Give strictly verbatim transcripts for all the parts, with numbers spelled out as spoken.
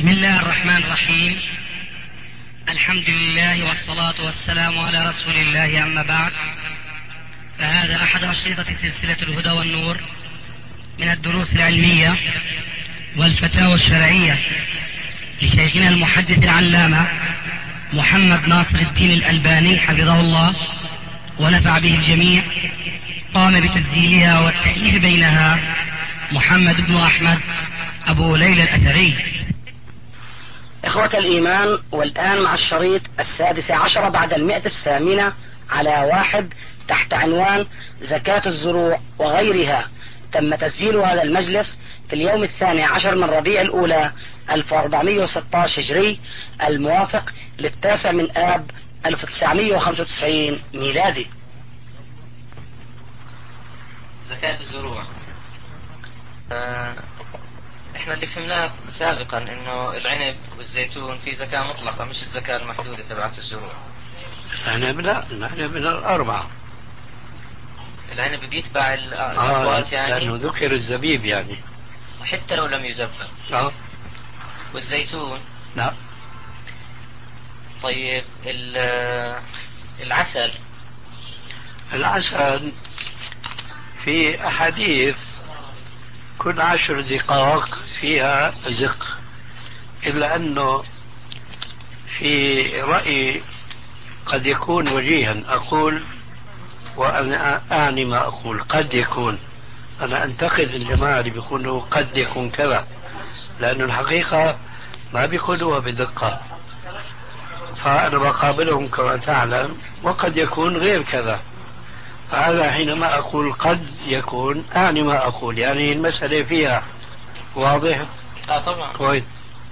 بسم الله الرحمن الرحيم. الحمد لله والصلاة والسلام على رسول الله، أما بعد، فهذا أحد أشرطة سلسلة الهدى والنور من الدروس العلمية والفتاوى الشرعية لشيخنا المحدث العلامة محمد ناصر الدين الألباني حفظه الله ونفع به الجميع. قام بتسجيلها والتأليف بينها محمد بن أحمد أبو ليلى الأثري. إخوة الإيمان، والآن مع الشريط السادس عشر بعد المئة الثامنة على واحد تحت عنوان زكاة الزروع وغيرها. تم تسجيل هذا المجلس في اليوم الثاني عشر من ربيع الأولى ألف وأربعمائة وستة عشر هجري، الموافق للتاسع من آب ألف وتسعمائة وخمسة وتسعين ميلادي. زكاة الزروع. آه احنا اللي فهمناه سابقا انه العنب والزيتون في زكاة مطلقة، مش الزكاة المحدودة تبعت الزروع. العنب لا، العنب من الأربعة. العنب بيتبع الأقوات آه يعني، لأنه ذكر الزبيب يعني حتى لو لم يزبب. آه والزيتون لا. طيب العسل العسل في أحاديث كل عشر دقائق فيها زق، إلا أنه في رأيي قد يكون وجيها أقول، وأنا أعني ما أقول، قد يكون. أنا أنتقد الجماعة اللي بيقولوا قد يكون كذا، لأن الحقيقة ما بيقولوها بدقة، فأنا بقابلهم كما تعلم، وقد يكون غير كذا. فهذا حينما أقول قد يكون أعني ما أقول، يعني المسألة فيها واضح. آه طبعا. كويس.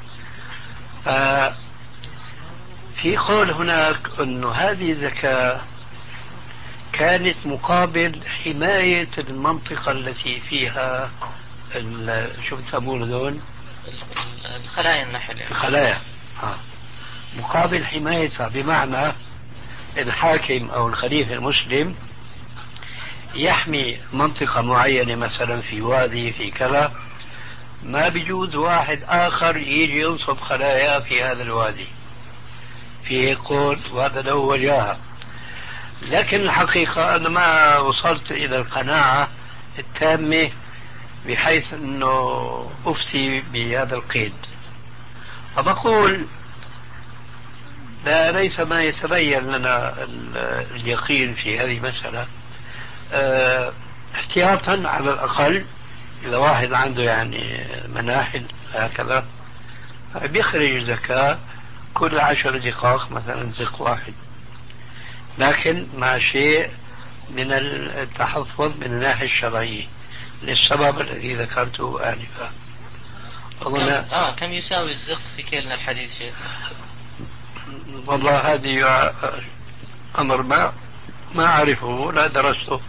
آه في قول هناك أنه هذه زكاة كانت مقابل حماية المنطقة التي فيها شو بتسمون هذول؟ الخلايا النحل يعني. الخلايا. آه. مقابل حمايتها، بمعنى الحاكم أو الخليفة المسلم يحمي منطقة معينة، مثلا في وادي في كذا، ما بيجوز واحد آخر يجي ينصب خلايا في هذا الوادي، في قول، وهذا له وجاهة. لكن الحقيقة أنا ما وصلت إلى القناعة التامة بحيث أنه أفتي بهذا القيد، فبقول لا، ليس ما يتبين لنا اليقين في هذه المسألة. اه احتياطا على الأقل، إذا واحد عنده يعني مناحل هكذا بيخرج زكاة كل عشر دقائق مثلا زق واحد، لكن مع شيء من التحفظ من الناحية الشرعية للسبب الذي ذكرته آنفا. كم, آه كم يساوي الزق في كيلنا الحديث شيخ؟ والله هذه أمر ما ما أعرفه ولا درسته،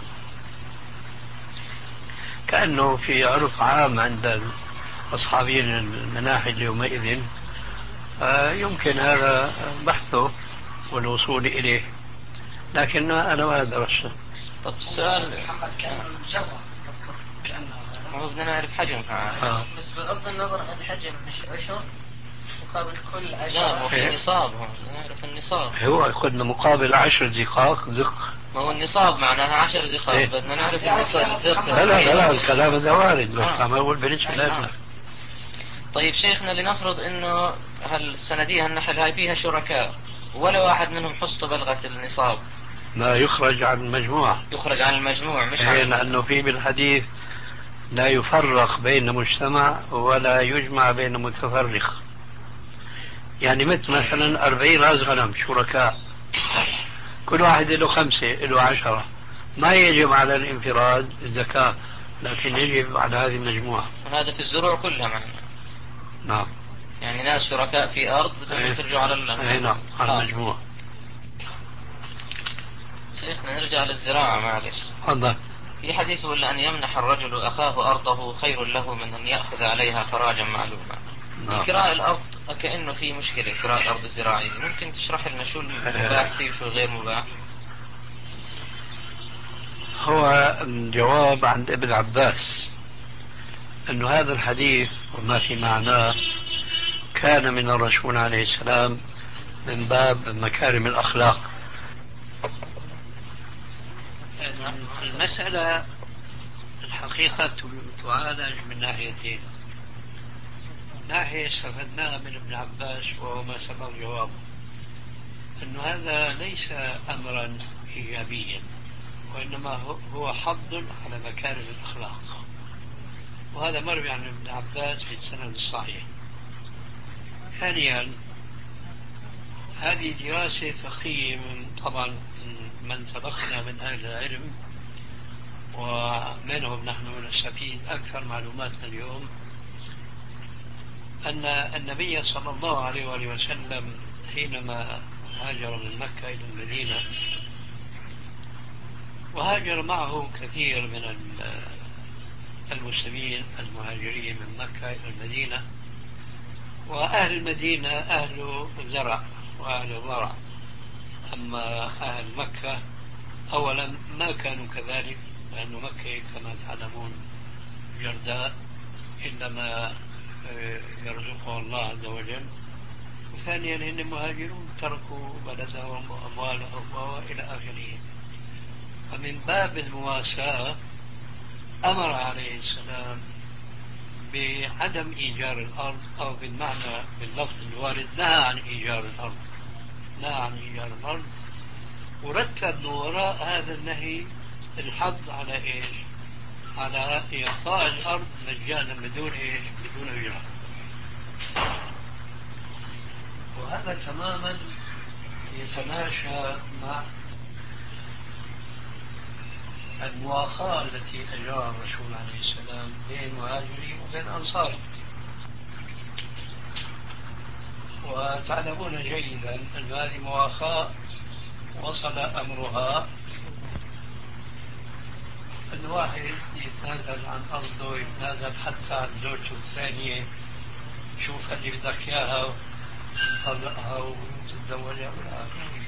كأنه في عرف عام عند أصحابين المناحل يومئذ، آه يمكن هذا بحثه والوصول إليه، لكن أنا ما درسته. طب السؤال هو بدنا نعرف حجمها. آه. بس بغض النظر عن الحجم مش عشر مقابل كل عشرة؟ لا، وفي نصاب، هو نعرف النصاب. هو قلنا مقابل عشر دقائق زق. ما هو النصاب معناها عشر زقاق. إيه؟ بدنا نعرف النصاب الزق. لا لا لا، الكلام هذا وارد، بس آه. عم اقول بالنسبه لنا. طيب شيخنا، لنفرض انه هالسندية النحل هاي فيها شركاء ولا واحد منهم حصته بلغت النصاب، لا يخرج عن المجموعة. يخرج عن المجموع مش عن لأنه في بالحديث لا يفرق بين مجتمع ولا يجمع بين متفرق. يعني مثل مثلا أربعين رأس غنم شركاء، كل واحد له خمسة له عشرة، ما يجب على الانفراد الزكاة، لكن يجب على هذه المجموعة. هذا في الزروع كلها معنا. نعم. يعني ناس شركاء في أرض بدهم يخرجوا على أي نعم، على المجموعة. شيخنا نرجع للزراعة معلش. تفضل. في حديث ولا أن يمنح الرجل أخاه أرضه خير له من أن يأخذ عليها خراجا معلوما. نعم. كراء الأرض كأنه في مشكلة، كراء الأرض الزراعية، ممكن تشرح لنا شو المباح فيه وشو غير مباح؟ هو الجواب عند ابن عباس أنه هذا الحديث وما في معناه كان من الرسول عليه السلام من باب مكارم الأخلاق. المسألة الحقيقة تعالج من ناحيتين. ناحية استفدناها من ابن عباس وهو ما سبق جوابه، أن هذا ليس أمرا إيجابيا، وإنما هو حض على مكارم الأخلاق، وهذا مروي عن ابن عباس في السند الصحيح. ثانيا، هذه دراسة فقهية من طبعا من سبقنا من أهل العلم، ومنهم نحن نستفيد أكثر معلوماتنا اليوم، أن النبي صلى الله عليه وآله وسلم حينما هاجر من مكة إلى المدينة، وهاجر معه كثير من المسلمين المهاجرين من مكة إلى المدينة، وأهل المدينة أهل زرع وأهل ضرع، أما أهل مكة أولا ما كانوا كذلك، لأن مكة كما تعلمون جرداء إلا ما يرزقه الله عز وجل. وثانيا إن مهاجرون تركوا بلدهم وأموالهم وإلى آخره. فمن باب المواساة أمر عليه السلام بعدم إيجار الأرض، أو بالمعنى باللفظ الوارد نهى عن إيجار الأرض، نهى عن إيجار الأرض، ورتب من وراء هذا النهي الحظ على إيش؟ على إعطاء الأرض مجانا بدون إيش؟ بدون أجرة. وهذا تماما يتماشى مع المواخاة التي أجراها الرسول عليه السلام بين مهاجرين وبين أنصار. وتعلمون جيدا أن هذه مواخاة وصل أمرها الواحد يتنازل عن أرضه، يتنازل حتى عن زوجته الثانية، شوف اللي بدك إياها وتطلقها وتتزوجها ولا.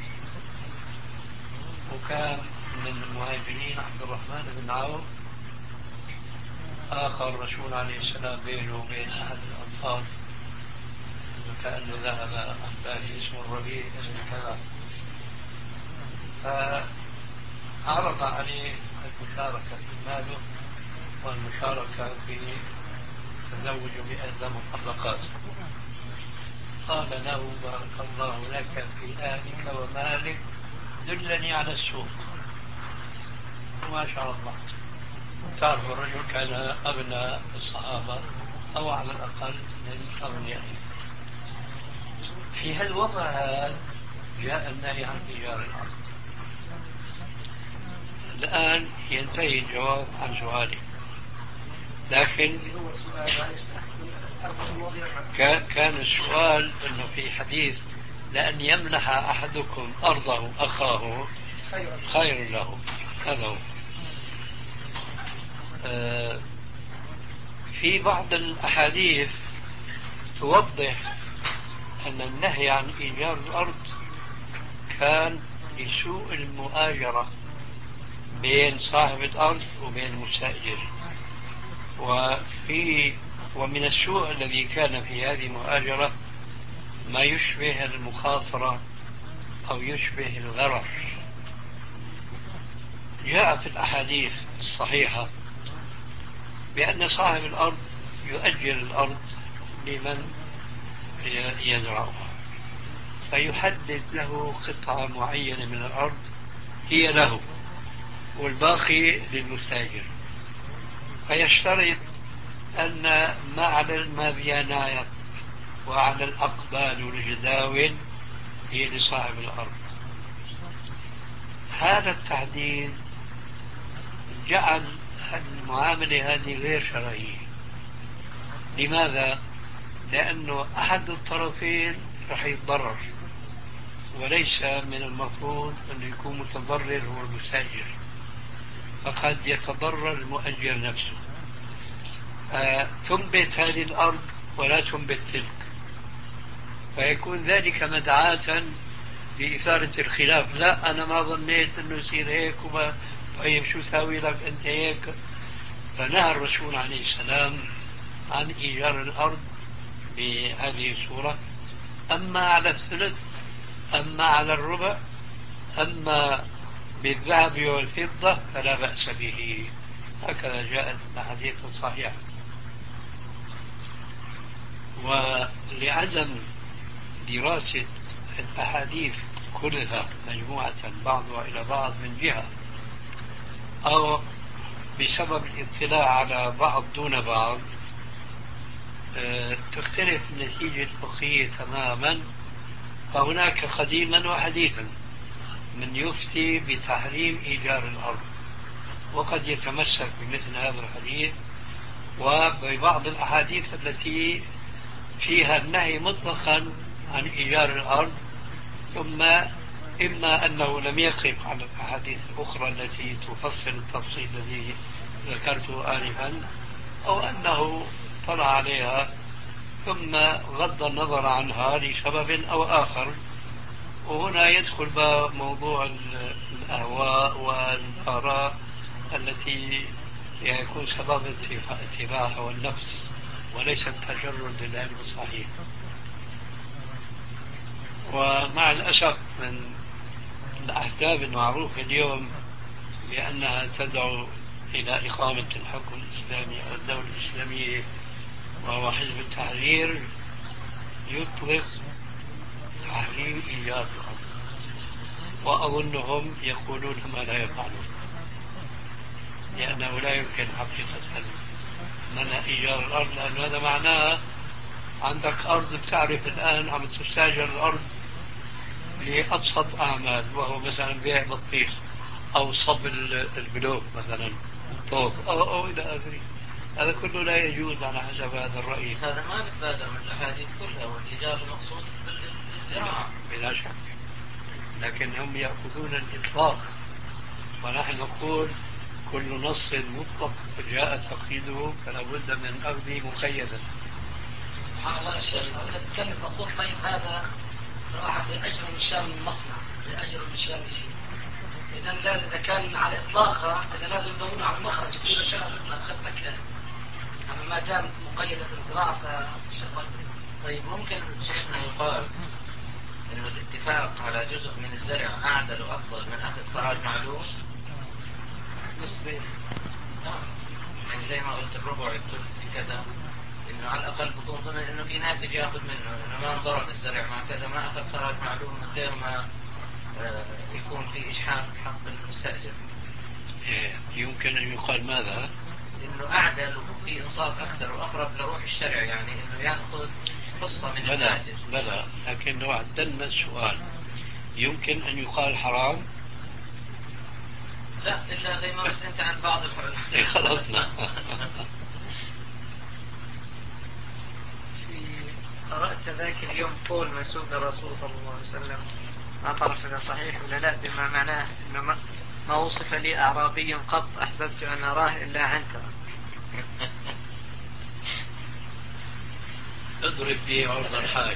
وكان من المهاجرين عبد الرحمن بن عوف آخر الرسول عليه السلام بينه وبين أحد الأنصار، كأنه ذهب عن بالي اسمه الربيع اسم كذا، فعرض عليه المشاركة في ماله والمشاركة في تزوج بإحدى مطلقاته. قال له بارك الله لك في أهلك ومالك، دلني على السوق. وما شاء الله، تعرف الرجل كان أغنى الصحابة أو على الأقل من أغنياء. في هالوضع هذا جاء النهي عن إيجار الأرض. الآن ينتهي الجواب عن سؤالي، لكن كان السؤال أنه في حديث لأن يمنح أحدكم أرضه أخاه خير له، هذا هو. آه في بعض الأحاديث توضح أن النهي عن إيجار الأرض كان لسوء المؤاجرة بين صاحب الأرض وبين المستأجر. وفي ومن السوء الذي كان في هذه المؤاجرة ما يشبه المخاطرة أو يشبه الغرر. جاء في الأحاديث الصحيحة بأن صاحب الأرض يؤجر الأرض لمن يزرعها، فيحدد له قطعة معينة من الأرض هي له والباقي للمستاجر، فيشترط أن ما على المابيانات وعلى الأقبال والجداول هي لصاحب الأرض. هذا التحديد جعل المعاملة هذه غير شرعية. لماذا؟ لأنه أحد الطرفين رح يتضرر، وليس من المفروض أن يكون متضرر هو المستأجر، فقد يتضرر المؤجر نفسه. آه تنبت هذه الأرض ولا تنبت تلك، فيكون ذلك مدعاة لإثارة الخلاف. لا أنا ما ظنيت أنه يصير هيك، وما طيب شو ساوي لك أنت هيك. فنهى الرسول عليه السلام عن إيجار الأرض بهذه الصورة. أما على الثلث، أما على الربع، أما بالذهب والفضة فلا بأس به. هكذا جاءت الأحاديث الصحيحة. ولعدم دراسة الأحاديث كلها مجموعة بعضها إلى بعض من جهة، أو بسبب الاطلاع على بعض دون بعض، تختلف النتيجة الفقهية تماما. فهناك قديما وحديثا من يفتي بتحريم إيجار الأرض، وقد يتمسك بمثل هذا الحديث وببعض الأحاديث التي فيها النهي مطلقا عن إيجار الأرض، ثم إما أنه لم يقف على الأحاديث الأخرى التي تفصل التفصيل الذي ذكرته آنفا، أو أنه طلع عليها ثم غض النظر عنها لسبب أو آخر. وهنا يدخل بقى موضوع الأهواء والآراء التي يكون سبب اتباع والنفس وليس التجرد للعلم الصحيح. ومع الأسف من الأحزاب المعروفة اليوم بأنها تدعو إلى إقامة الحكم الإسلامي أو الدولة الإسلامية وهو حزب التحرير، يطلق تحريم إيجار الأرض، وأظنهم يقولون ما لا يفعلون، لأنه لا يمكن حقيقة منع إيجار الأرض، لأن هذا معناه عندك أرض بتعرف الآن عم تستاجر الأرض لأبسط أعمال، وهو مثلا بيع بطيخ أو صب البلوك مثلا طوب أو, أو إلى آخره. هذا كله لا يجوز على حسب هذا الرأي. هذا ما بتبادر من الأحاديث كلها، والإيجار المقصود بالزراعة بلا شك، لكن هم يأخذون الإطلاق، ونحن نقول كل نص مطلق جاء تقييده فلا بد من أخذه مقيدا. سبحان الله يا شيخ، أنا أتكلم أقول طيب هذا راح لأجر من شان المصنع، لأجر من شان شيء، إذا لا إذا كان على إطلاقها إذا لازم يدورون على المخرج في أشياء أساسنا بشكل كامل، أما ما دام مقيدة بالزراعة فشغل. طيب ممكن شيخنا يقال إنه الاتفاق على جزء من الزرع أعدل وأفضل من أخذ قرار معلوم نسبيا، يعني زي ما قلت الربع الثلث كذا، إنه على الأقل بكون ضمن إنه في ناتج يأخذ منه، إنه ما انضرب الزرع مع كذا، ما أخذ قرار معلوم من غير ما آه يكون في إجحاف حق المستأجر. يمكن أن يقال ماذا؟ إنه أعدل وفي إنصاف أكثر وأقرب لروح الشرع، يعني إنه يأخذ حصة من بلى الناتج. بلى، لكن لو عدلنا السؤال يمكن أن يقال حرام؟ لا، إلا زي ما قلت أنت عن بعض الحلول. خلصنا. قرأت ذاك اليوم قول منسوب للرسول صلى الله عليه وسلم، ما أعرف إذا صحيح ولا لا، بما معناه إنه ما, ما وصف لي أعرابي قط أحببت أن أراه إلا عنترا. اضرب به عرض الحائط،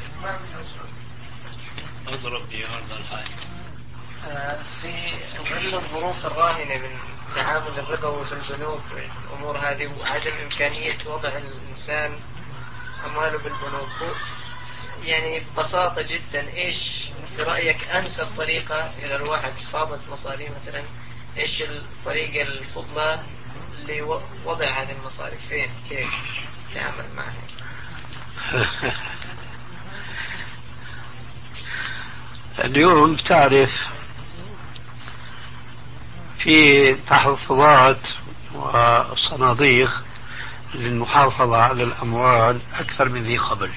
اضرب به عرض الحائط. في ظل الظروف الراهنة من تعامل الربوي في البنوك والأمور هذه وعدم إمكانية وضع الإنسان أمواله بالبنوك، يعني ببساطة جدا إيش برأيك أنسب طريقة إذا الواحد فاضت مصاري مثلا، إيش الطريقة الفضلى لوضع هذه المصاري فين، كيف تعمل معها؟ اليوم تعرف في تحفظات وصناديق للمحافظة على الأموال أكثر من ذي قبل،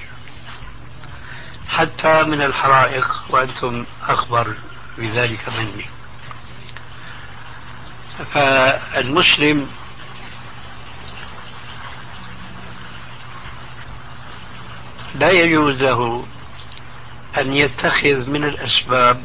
حتى من الحرائق، وأنتم أخبر بذلك مني. فالمسلم لا يجوز له أن يتخذ من الأسباب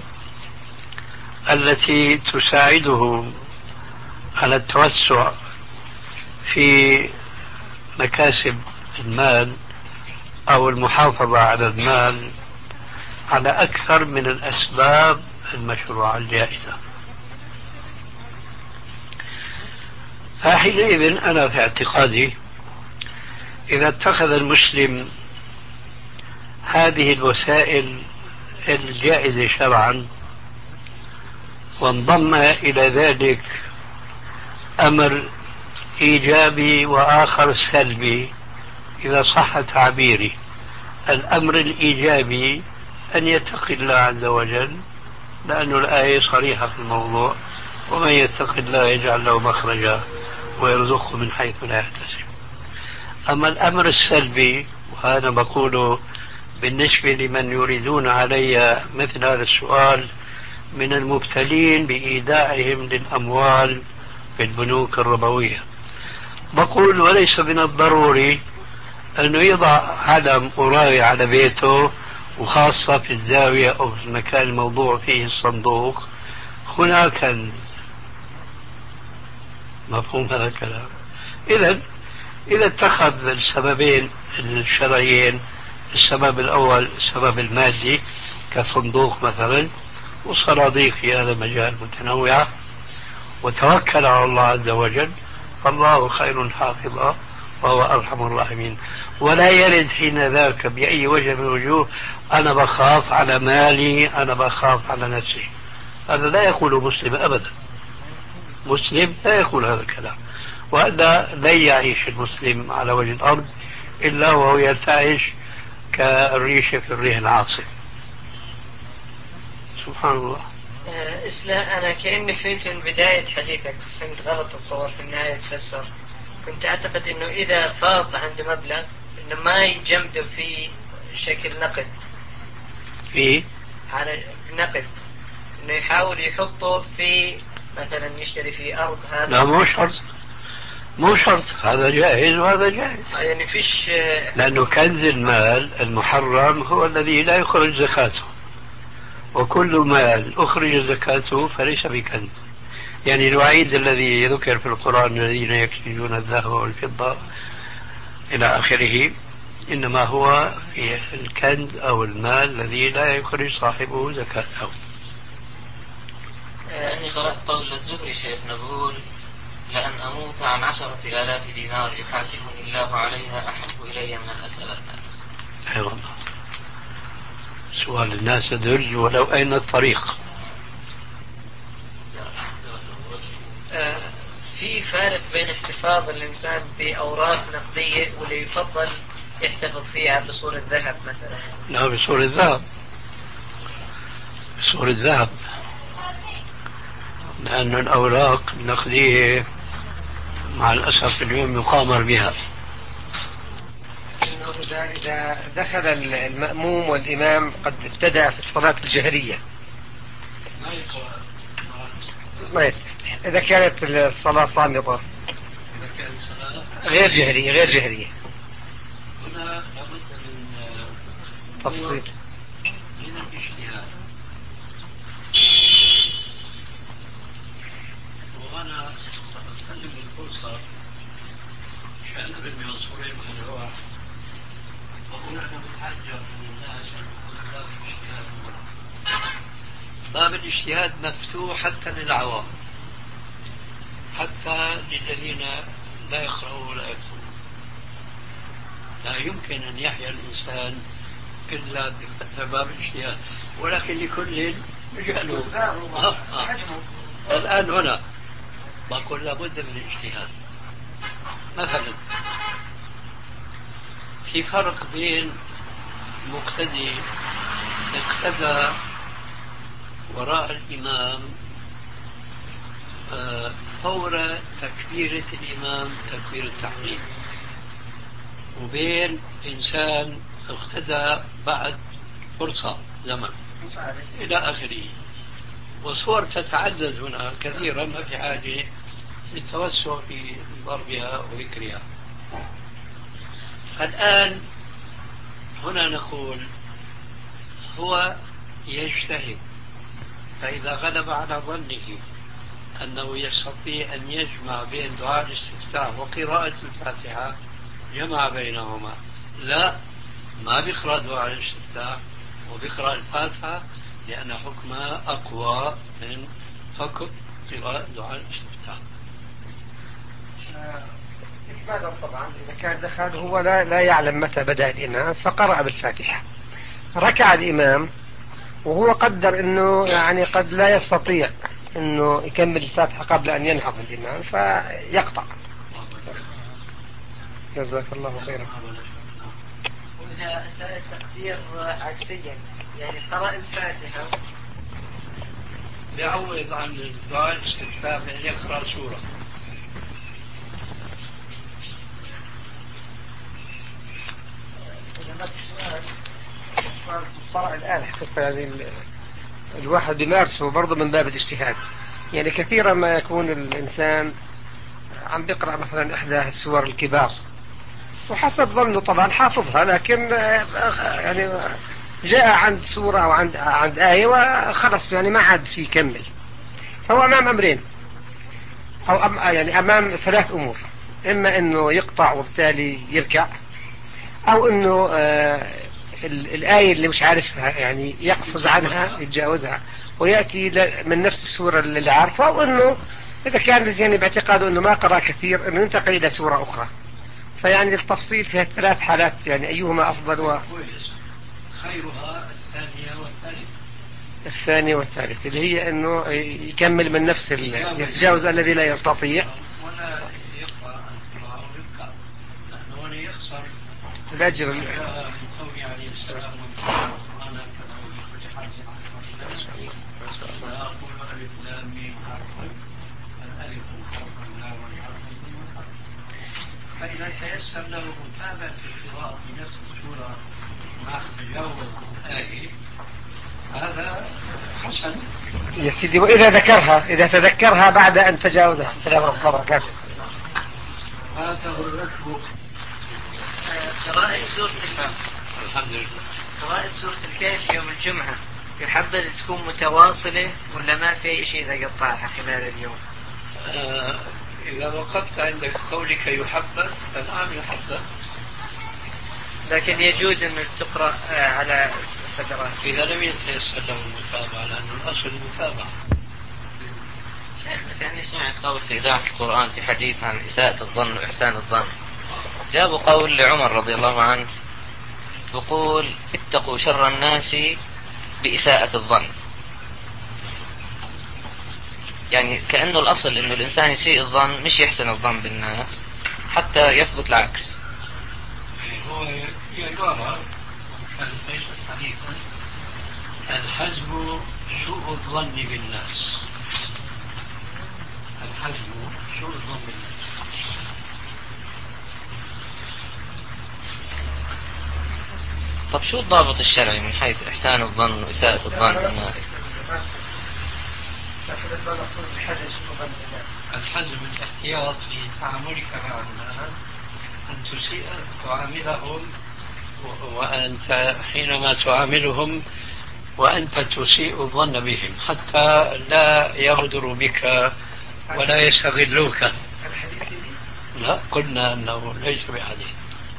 التي تساعده على التوسع في مكاسب المال أو المحافظة على المال على أكثر من الأسباب المشروعة الجائزة. فحينئذ أنا في اعتقادي إذا اتخذ المسلم هذه الوسائل الجائزة شرعا، وانضم إلى ذلك أمر إيجابي وآخر سلبي إذا صح تعبيري. الأمر الإيجابي أن يتقي الله عز وجل، لأن الآية صريحة في الموضوع: ومن يتق الله يجعل له مخرجا ويرزقه من حيث لا يحتسب. أما الأمر السلبي، وهذا بقوله بالنسبة لمن يريدون علي مثل هذا السؤال من المبتلين بإيداعهم للأموال في البنوك الربوية، بقول وليس من الضروري أنه يضع علم قراي على بيته، وخاصة في الزاوية أو في المكان الموضوع فيه الصندوق هناك كنز. مفهوم هذا الكلام؟ إذا إذا اتخذ السببين الشرعيين، السبب الأول السبب المادي كصندوق مثلا وصناديق في هذا المجال متنوعة، وتوكل على الله عز وجل، فالله خير حافظا وهو أرحم الراحمين. ولا يرد حين ذاك بأي وجه من الوجوه أنا بخاف على مالي، أنا بخاف على نفسي. هذا لا يقول مسلم أبدا. مسلم لا يقول هذا الكلام، وهذا لن يعيش المسلم على وجه الأرض إلا وهو يرتعش كالريشة في الريح العاصف. سبحان الله. إسلام، أنا كأني فهمت من بداية حديثك، فهمت غلط الصور في النهاية تفسر. كنت أعتقد أنه إذا فاض عنده مبلغ أنه ما يجمده في شكل نقد، في على نقد، أنه يحاول يحطه في مثلا يشتري في أرض. هذا لا، مو شرط، مو شرط، هذا جائز وهذا جائز. يعني فيش، لأنه كنز المال المحرم هو الذي لا يخرج زكاته، وكل مال أخرج زكاته فليس بكنز. يعني الوعيد الذي ذكر في القرآن الذين يكنزون الذهب والفضة إلى آخره إنما هو في الكنز أو المال الذي لا يخرج صاحبه زكاته. يعني قرأت قول الزهري شيخنا بقول: لأن أموت عن عشرة آلاف دينار يحاسبني الله عليها أحب إلي من أن أسأل الناس. أي والله، سؤال الناس درج ولو أين الطريق. آه في فارق بين احتفاظ الإنسان بأوراق نقدية واللي يفضل يحتفظ فيها بصورة ذهب مثلا؟ لا، بصورة ذهب، بصورة ذهب، لأن الأوراق النقدية مع الأسف اليوم يقامر بها. إذا إذا دخل المأموم والإمام قد ابتدأ في الصلاة الجهرية ما يستفتح، إذا كانت الصلاة صامتة غير جهرية غير جهرية هنا لابد من تفصيل. من الاجتهاد، وأنا أستخدم الفرصة عشان أرمي عنصرين من الروح، وأقول أنا متحجر من الناس الاجتهاد. باب الاجتهاد مفتوح حتى للعوام، حتى للذين لا يقرأوا ولا يكتبون. لا يمكن أن يحيا الإنسان إلا بفتح باب الاجتهاد، ولكن لكل مجاله. آه آه. الآن هنا بقول لابد من الاجتهاد. مثلا في فرق بين مقتدي اقتدى وراء الإمام فور تكبيرة الإمام تكبير التحريم، وبين إنسان اقتدى بعد فرصة زمن إلى آخره. وصور تتعدد هنا كثيرا، ما في حاجة للتوسع في ضربها وذكرها. فالآن هنا نقول هو يجتهد، فإذا غلب على ظنه أنه يستطيع أن يجمع بين دعاء الاستفتاح وقراءة الفاتحة جمع بينهما. لا، ما بيقرأ دعاء الاستفتاح وبيقرأ الفاتحة، لأن حكمها أقوى من حكم قراءة دعاء الاستفتاح. استكمالا طبعا إذا كان دخل هو لا, لا يعلم متى بدأ الإمام فقرأ بالفاتحة، ركع الإمام وهو قدر أنه يعني قد لا يستطيع أنه يكمل الفاتحة قبل أن ينهض الإمام فيقطع. جزاك الله خيرا. وإذا سأل التقدير عكسيا يعني قرأ الفاتحة يعوض عن الدعاء الاستفتاح بأن يقرأ سورة. طرع الآن حقيقة يعني الواحد بيمارسه برضه من باب الاجتهاد. يعني كثيرا ما يكون الإنسان عم بيقرأ مثلا إحدى السور الكبار وحسب ظنه طبعا حافظها، لكن يعني جاء عند سورة أو عند عند آية وخلص يعني ما عاد في يكمل. فهو أمام أمرين أو أم يعني أمام ثلاث أمور: إما إنه يقطع وبالتالي يركع، أو إنه آه الآية اللي مش عارفها يعني يقفز عنها يتجاوزها ويأتي من نفس السورة اللي عارفها، أو إنه إذا كان يعني باعتقاده إنه ما قرأ كثير إنه ينتقل إلى سورة أخرى. فيعني التفصيل في الثلاث حالات يعني أيهما أفضل و... خيرها الثانية والثالثة. الثانية والثالثة اللي هي إنه يكمل من نفس ال... يتجاوز الذي لا يستطيع ولا يقطع القراءة ويبقى لأنه ولا يخسر الأجر. من قول عليه السلام وأنا ولا أقول ألف لام ميم حرف الألف حرف لا والحرف. فإذا تيسر له متابعة القراءة في نفس السورة مع تجاوز الآية هذا حسن يا سيدي. وإذا ذكرها إذا تذكرها بعد أن تجاوزها. السلام عليكم ورحمة الله وبركاته. فاته الركب. قراءة سورة الحمد لله قراءة سورة الكهف يوم الجمعة يحبذ تكون متواصلة ولا ما في شيء إذا قطعها خلال اليوم؟ آه إذا وقفت عند قولك يحبذ فنعم يحبذ، لكن يجوز أن تقرأ على فترات إذا لم يتيسر له المتابعة، لأن الأصل المتابعة. شيخنا كأني سمعت قول في إذاعة القرآن في حديث عن إساءة الظن وإحسان الظن، جابوا قول لعمر رضي الله عنه يقول اتقوا شر الناس بإساءة الظن، يعني كأنه الأصل إنه الإنسان يسيء الظن مش يحسن الظن بالناس حتى يثبت العكس. هو يقال ليست حديثا الحزم سوء الظن بالناس، الحزم سوء الظن بالناس. طب شو الضابط الشرعي من حيث إحسان الظن وإساءة الظن بالناس؟ الحزم الاحتياط في تعاملك مع الناس، أن تسيء تعاملهم وأنت حينما تعاملهم وأنت تسيء الظن بهم حتى لا يغدروا بك ولا يستغلوك. لا، قلنا أنه ليس بحديث.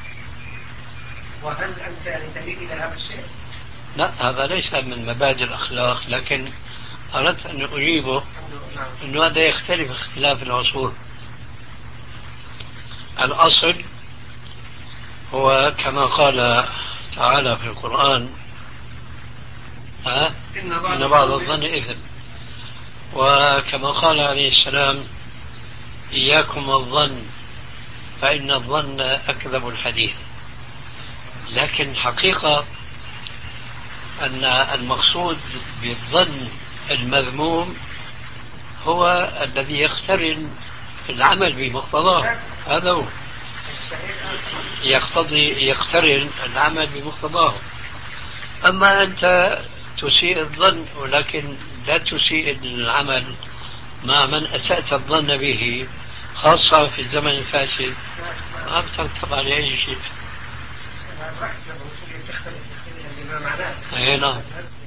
وهل أنت يعني تميل إلى هذا الشيء؟ لا، هذا ليس من مبادئ الأخلاق، لكن أردت أن أجيبه أنه هذا يختلف اختلاف العصور. الأصل هو كما قال تعالى في القرآن ها؟ إن بعض الظن إثم، وكما قال عليه السلام إياكم الظن فإن الظن أكذب الحديث. لكن حقيقة أن المقصود بالظن المذموم هو الذي يقترن العمل بمقتضاه، هذا هو يقتضي يقترن العمل بمقتضاه. أما أنت تسيء الظن ولكن لا تسيء العمل مع من أسأت الظن به، خاصة في الزمن الفاسد، ما بترتب على أي شيء. أي نعم.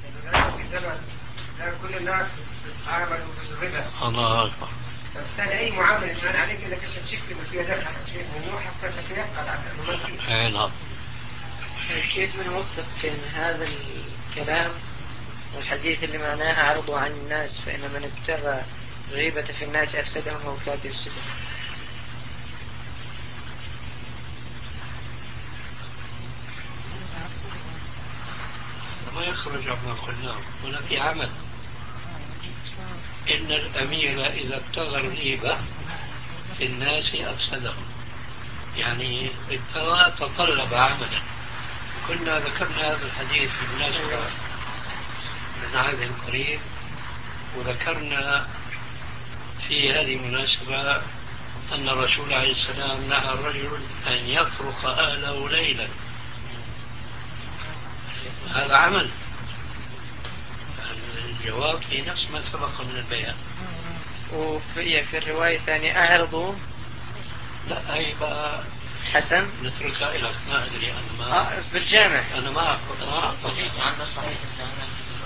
لا كل الناس تعاملوا بالربا. الله أكبر. فبالتالي أي معاملة كان عليك إذا كنت تشك إنه فيها دخل شيء ممنوع حتى تتيقن عن أنه ما فيه. أي نعم. كيف بنوفق بين هذا الكلام والحديث اللي معناه عرضوا عن الناس فإن من ابتغى غيبة في الناس أفسدهم أو كاد يفسدهم؟ يخرج عما قلناه. هنا في عمل. إن الأمير إذا ابتغى الريبة في الناس أفسدهم، يعني ابتغى تطلب عملا. كنا ذكرنا هذا الحديث بالمناسبة من عهد قريب، وذكرنا في هذه المناسبة أن الرسول عليه السلام نهى الرجل أن يفرق أهله ليلا. هذا عمل. الجواب في نفس ما سبق من البيان. وفي في الرواية الثانية أعرضوا. لا هي بقى حسن نتركها لك، ما أدري أنا ما آه في الجامع أنا ما أحفظ ما أحفظ عنده صحيح الجامع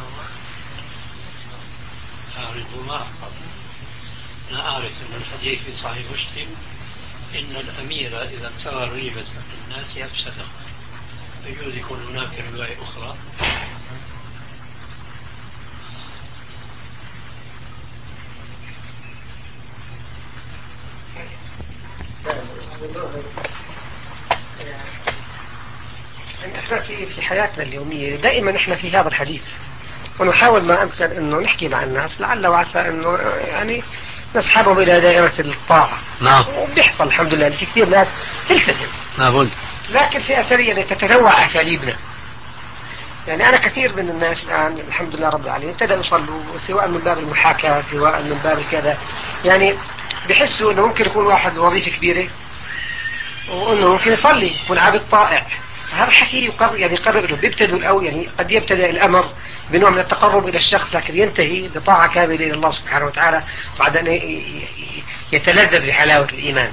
أعرف ما أحفظ. أنا أعرف أن الحديث في صحيح مسلم إن الأمير إذا ابتغى الريبة في الناس أفسده. يجوز يكون هناك رواية أخرى. احنا في في حياتنا اليومية دائما احنا في هذا الحديث، ونحاول ما امكن انه نحكي مع الناس لعل وعسى انه يعني نسحبهم الى دائرة الطاعة. نعم. وبيحصل الحمد لله في كثير ناس تلتزم. نعم. لكن في اساليب يعني تتنوع اساليبنا. يعني انا كثير من الناس الان الحمد لله رب العالمين ابتدأوا يصلوا، سواء من باب المحاكاة سواء من باب الكذا، يعني بحسوا انه ممكن يكون واحد وظيفة كبيرة وانه ممكن يصلي يكون عابد طائع. هذا الحكي يقرر يعني يقرر انه بيبتدوا الاول، يعني قد يبتدأ الامر بنوع من التقرب الى الشخص لكن ينتهي بطاعة كاملة الى الله سبحانه وتعالى بعد ان يتلذذ بحلاوة الايمان.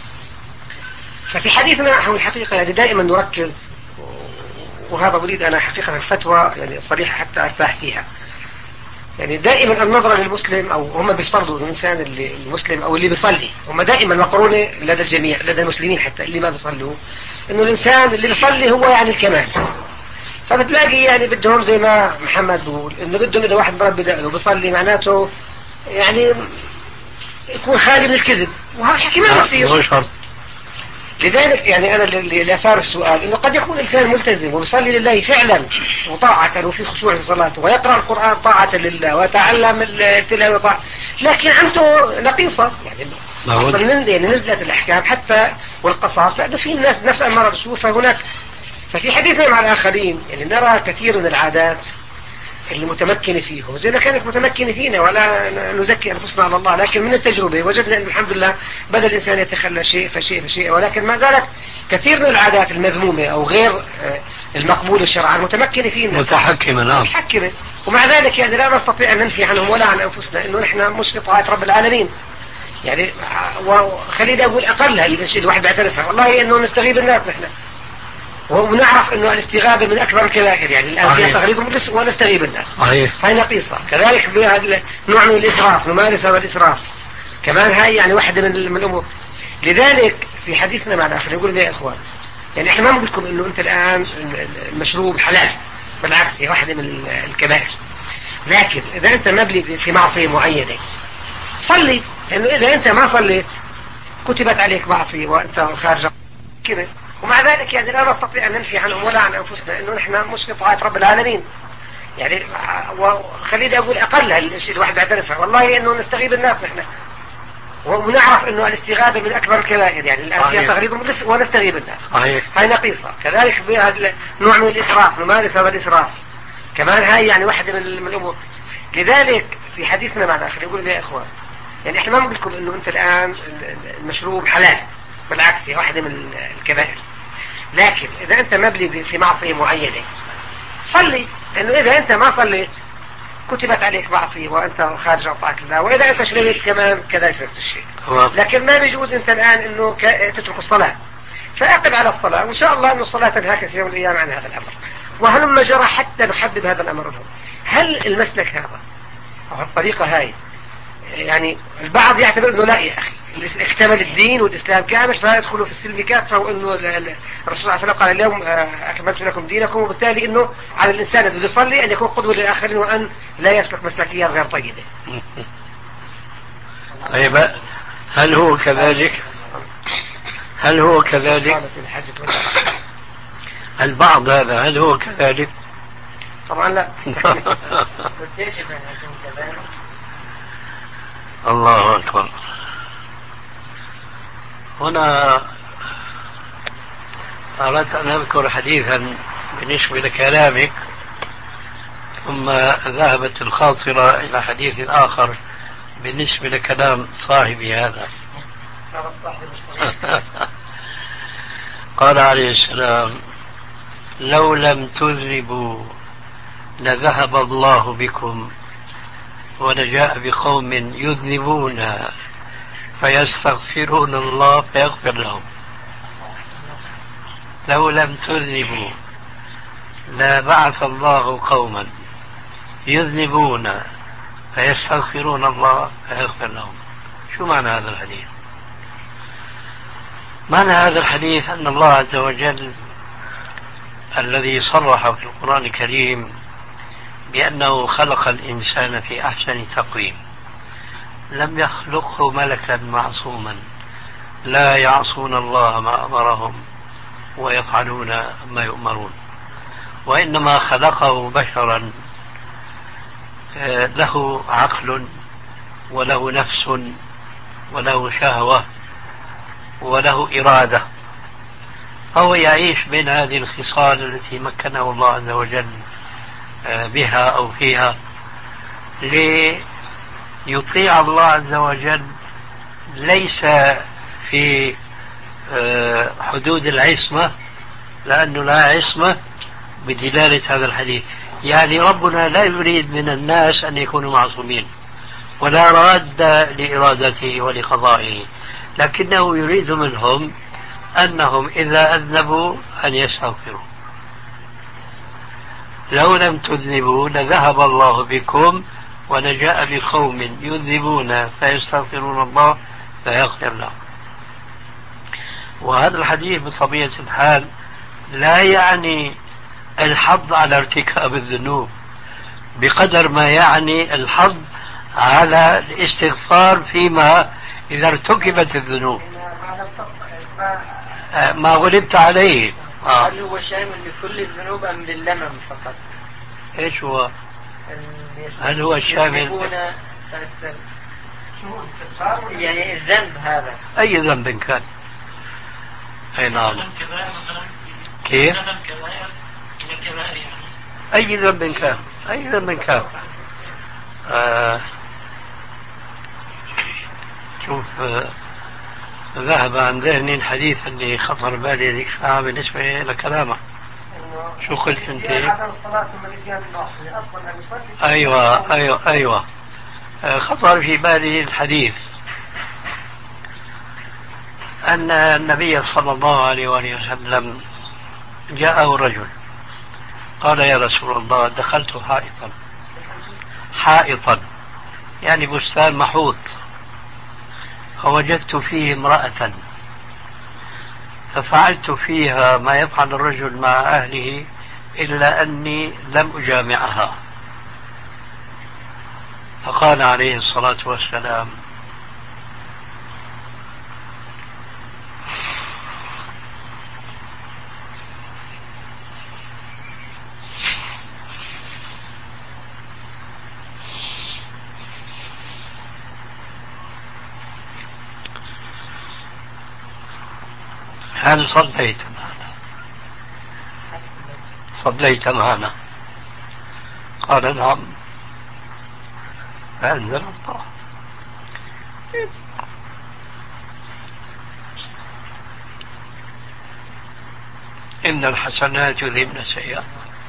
ففي حديثنا نحن الحقيقة يعني دائما نركز، وهذا أريد أنا حقيقة الفتوى يعني صريحة حتى أرتاح فيها. يعني دائما النظرة للمسلم، أو هم بيفترضوا الإنسان اللي المسلم أو اللي بيصلي، هم دائما مقرونة لدى الجميع لدى المسلمين حتى اللي ما بيصلوا، إنه الإنسان اللي بيصلي هو يعني الكمال. فبتلاقي يعني بدهم زي ما محمد بيقول إنه بدهم إذا واحد مربي دقنه بيصلي معناته يعني يكون خالي من الكذب، وهذا الحكي ما بيصير. لذلك يعني أنا اللي أثار السؤال إنه قد يكون إنسان ملتزم وبيصلي لله فعلا وطاعة وفي خشوع في صلاته ويقرأ القرآن طاعة لله ويتعلم التلاوة طاعة، لكن عنده نقيصة. يعني أصلا يعني نزلت الأحكام حتى والقصاص لأنه في الناس نفس أمر الرسول. فهناك ففي حديثنا مع الآخرين يعني نرى كثير من العادات اللي متمكن فيهم زي ما كانت متمكن فينا، ولا نزكي أنفسنا على الله، لكن من التجربة وجدنا أن الحمد لله بدأ الإنسان يتخلى شيء فشيء فشيء، ولكن ما زالت كثير من العادات المذمومة أو غير المقبولة شرعا متمكن فينا متحكمة. نعم متحكمة. ومع ذلك يعني لا نستطيع أن ننفي عنهم ولا عن أنفسنا إنه نحن مش في طاعة رب العالمين. يعني وخليني أقول أقلها الشيء الواحد بيعترفها والله إنه نستغيب الناس نحن، ونعرف انه الاستغابة من اكبر الكبائر، يعني الان فيها تغريب ونستغيب الناس صحيح. هاي نقيصة. كذلك نوع من الاسراف، نمارس هذا الاسراف كمان، هاي يعني واحدة من, من الامور. لذلك في حديثنا مع الاخر يقول يا اخوان يعني احنا ما نقول لكم انه انت الان المشروب حلال، بالعكس هي واحدة من الكبائر، لكن اذا انت مبلي في معصية معينة صلي، لانه اذا انت ما صليت كتبت عليك معصية وانت خارج كده. ومع ذلك يعني لا نستطيع أن ننفي عنهم ولا عن أنفسنا إنه نحن مش في طاعة رب العالمين. يعني وخليني أقول أقلها الشيء الواحد بيعترفها والله إنه نستغيب الناس نحن، ونعرف إنه الاستغابة من أكبر الكبائر، يعني الآن فيها تغريب ونستغيب الناس صحيح. هاي نقيصة. كذلك نوع من الإسراف، نمارس هذا الإسراف كمان، هاي يعني واحدة من, من الأمور. لذلك في حديثنا مع الآخر يقول يا إخوان يعني إحنا ما نقول لكم إنه أنت الآن المشروب حلال، بالعكس هي واحدة من الكبائر، لكن إذا أنت مبلي في معصية معينة صلي، لأنه إذا أنت ما صليت كتبت عليك معصية وأنت خارج طاعة الله، وإذا أنت شربت كمان كذلك نفس الشيء. لكن ما بيجوز أنت الآن إنه تترك الصلاة، فأقب على الصلاة وإن شاء الله أن الصلاة تنهاك في يوم من الأيام عن هذا الأمر. وهلما جرى حتى نحبب هذا الأمر لهم. هل المسلك هذا أو الطريقة هاي يعني البعض يعتبر انه لا يا اخي اكتمل الدين والاسلام كامل فيدخلوا في السلم كافة، وانه الرسول صلى الله عليه وسلم قال اليوم اكملت لكم دينكم، وبالتالي انه على الانسان الذي يصلي ان يكون قدوة للاخرين وان لا يسلك مسلكيات غير طيبة. طيب هل هو كذلك؟ هل هو كذلك؟ البعض هذا هل هو كذلك؟ طبعا لا. بس يجب أن يكون كذلك. الله أكبر. هنا أردت أن أذكر حديثا بالنسبة لكلامك، ثم ذهبت الخاطرة إلى حديث آخر بالنسبة لكلام صاحبي هذا. قال عليه السلام: لو لم تذنبوا لذهب الله بكم ولجاء بقوم يذنبون فيستغفرون الله فيغفر لهم. لو لم تذنبوا لبعث الله قوما يذنبون فيستغفرون الله فيغفر لهم. شو معنى هذا الحديث؟ معنى هذا الحديث أن الله عز وجل الذي صرح في القرآن الكريم بأنه خلق الإنسان في أحسن تقويم لم يخلقه ملكا معصوما لا يعصون الله ما أمرهم ويفعلون ما يؤمرون، وإنما خلقه بشرا له عقل وله نفس وله شهوة وله إرادة، فهو يعيش بين هذه الخصال التي مكنه الله عز وجل بها أو فيها ليطيع الله عز وجل، ليس في حدود العصمة، لأنه لا عصمة بدلالة هذا الحديث. يعني ربنا لا يريد من الناس أن يكونوا معصومين ولا راد لإرادته ولقضائه، لكنه يريد منهم أنهم إذا أذنبوا أن يستغفروا. لو لم تذنبوا لذهب الله بكم ولجاء بقوم يذنبون فيستغفرون الله فيغفر لهم. وهذا الحديث بطبيعة الحال لا يعني الحض على ارتكاب الذنوب بقدر ما يعني الحض على الاستغفار فيما إذا ارتكبت الذنوب ما غلبت عليه. آه. هل هو شامل لكل الذنوب أم للمم فقط؟ إيش هو؟ هل هو شامل؟ يعني الذنب هذا أي ذنب كان؟ أي نعم. كيف؟ أي ذنب كان؟ أي ذنب كان؟ آه شوف، آه ذهب عن ذهني الحديث اللي خطر بالي ذيك الساعة بالنسبة لكلامه. شو قلت أنت؟ أيوة أيوة أيوة آه خطر في بالي الحديث أن النبي صلى الله عليه وآله وسلم جاءه رجل قال: يا رسول الله، دخلت حائطا حائطا يعني بستان محوط، فوجدت فيه امرأة ففعلت فيها ما يفعل الرجل مع أهله إلا أني لم أجامعها. فقال عليه الصلاة والسلام: هل صليت معنا؟ صليت معنا؟ قال: نعم. فأنزل الله: إن الحسنات يذهبن السيئات.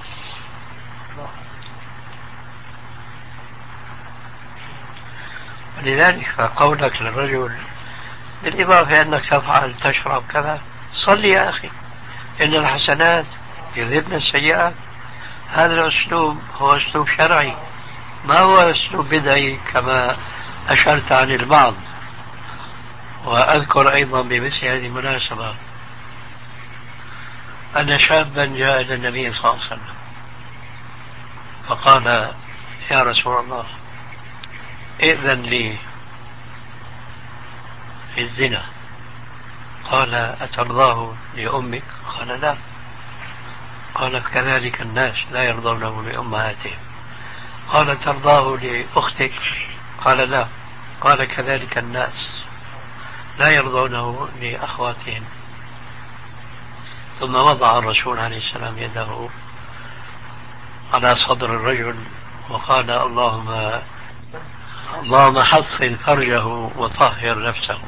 ولذلك قولك للرجل بالإضافة أنك تفعل تشرب كذا، صل يا أخي، إن الحسنات يذهبن السيئات، هذا الأسلوب هو أسلوب شرعي، ما هو أسلوب بدعي كما أشرت عن البعض. وأذكر أيضا بمثل هذه المناسبة أن شابا جاء إلى النبي صلى الله عليه وسلم فقال: يا رسول الله، ائذن لي في الزنا. قال: أترضاه لأمك؟ قال: لا. قال كذلك الناس لا يرضونه لأمهاتهم. قال ترضاه لأختك؟ قال لا. قال كذلك الناس لا يرضونه لأخواتهم. ثم وضع الرسول عليه السلام يده على صدر الرجل وقال اللهم اللهم حصن فرجه وطهر نفسه.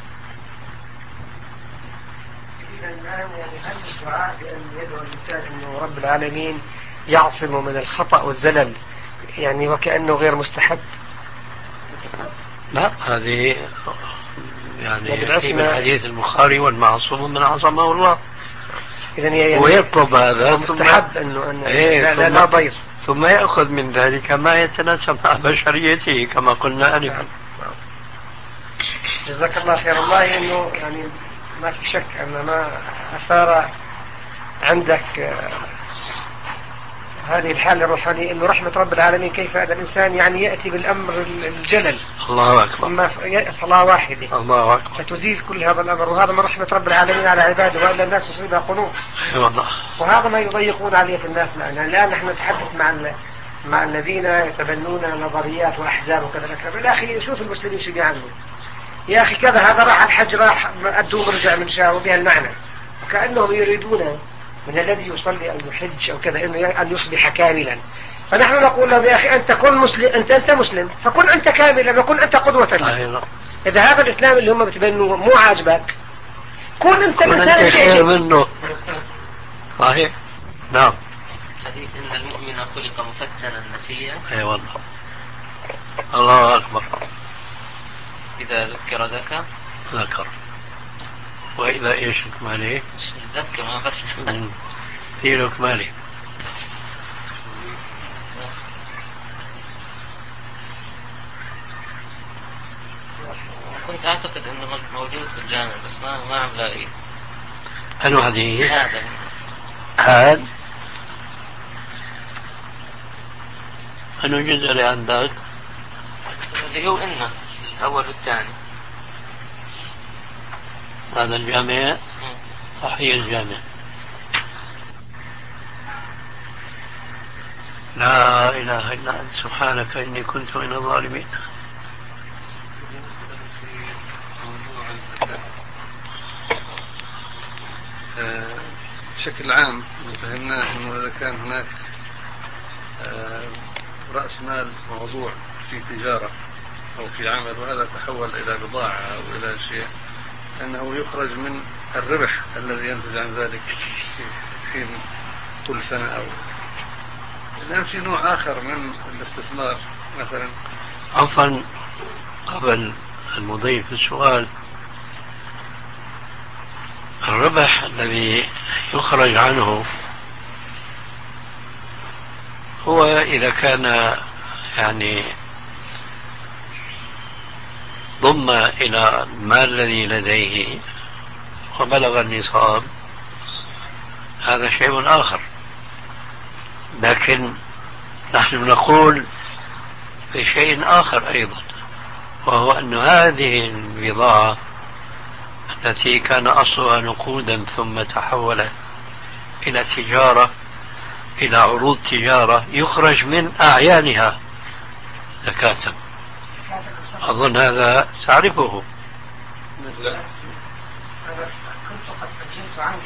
إذا الآن يعني هل الدعاء بأن يدعو الإنسان أنه رب العالمين يعصمه من الخطأ والزلل يعني وكأنه غير مستحب؟ لا، هذه يعني في من حديث البخاري والمعصوم من عصمه الله. إذن يعني ويطلب هذا مستحب أنه أن إيه لا, لا, لا ضير، ثم يأخذ من ذلك ما يتناسب مع بشريته كما قلنا آنفا. جزاك الله خير. الله إنه يعني ما في شك أن ما أثار عندك هذه الحالة الروحانية إنه رحمة رب العالمين كيف هذا الإنسان يعني يأتي بالأمر الجلل. الله أكبر. ثم صلاة واحدة الله أكبر فتزيل كل هذا الأمر، وهذا من رحمة رب العالمين على عباده، وإلا الناس يصيبها قنوط. وهذا ما يضيقون عليه الناس الآن. يعني الآن نحن نتحدث مع مع الذين يتبنون نظريات وأحزاب وكذا كذا. يا أخي شوف المسلمين شو بيعملوا، يا أخي كذا هذا راح الحج راح أدوم رجع من شاء بها المعنى، وكأنهم يريدون من الذي يصلي أن يحج أو كذا إنه أن يصبح كاملا. فنحن نقول لهم يا أخي أنت كن مسلم، أنت أنت مسلم فكن أنت كاملا وكن أنت قدوة لهم. إذا هذا الإسلام اللي هم بتبنوه مو عاجبك كن أنت مثال خير منه. صحيح. نعم. حديث إن المؤمن خلق مفتنا نسيا. أي والله. الله أكبر. إذا ذكر ذكر ذكر وإذا إيش كمالي ذكر ما بس في له كمالي. كنت أعتقد إنه موجود في الجامع بس ما ما عم لاقيه. أنو حديث هذا هذا أنو جزء اللي عندك اللي هو إنه الأول والثاني. هذا الجامع صحيح الجامع. لا إله إلا أنت سبحانك إني كنت من الظالمين. بشكل عام فهمناه أنه إذا كان هناك رأس مال موضوع في تجارة أو في عمل وهذا تحول إلى بضاعة أو إلى شيء أنه يخرج من الربح الذي ينتج عن ذلك في كل سنة أو الآن في نوع آخر من الاستثمار مثلا. عفوا قبل المضي في السؤال، الربح الذي يخرج عنه هو إذا كان يعني ضم إلى المال الذي لديه وبلغ النصاب هذا شيء آخر. لكن نحن نقول في شيء آخر أيضا، وهو أن هذه البضاعة التي كان أصلها نقودا ثم تحولت إلى تجارة إلى عروض تجارة يخرج من أعيانها زكاة. أظن هذا تعرفه. لا كنت قد سجلت عنك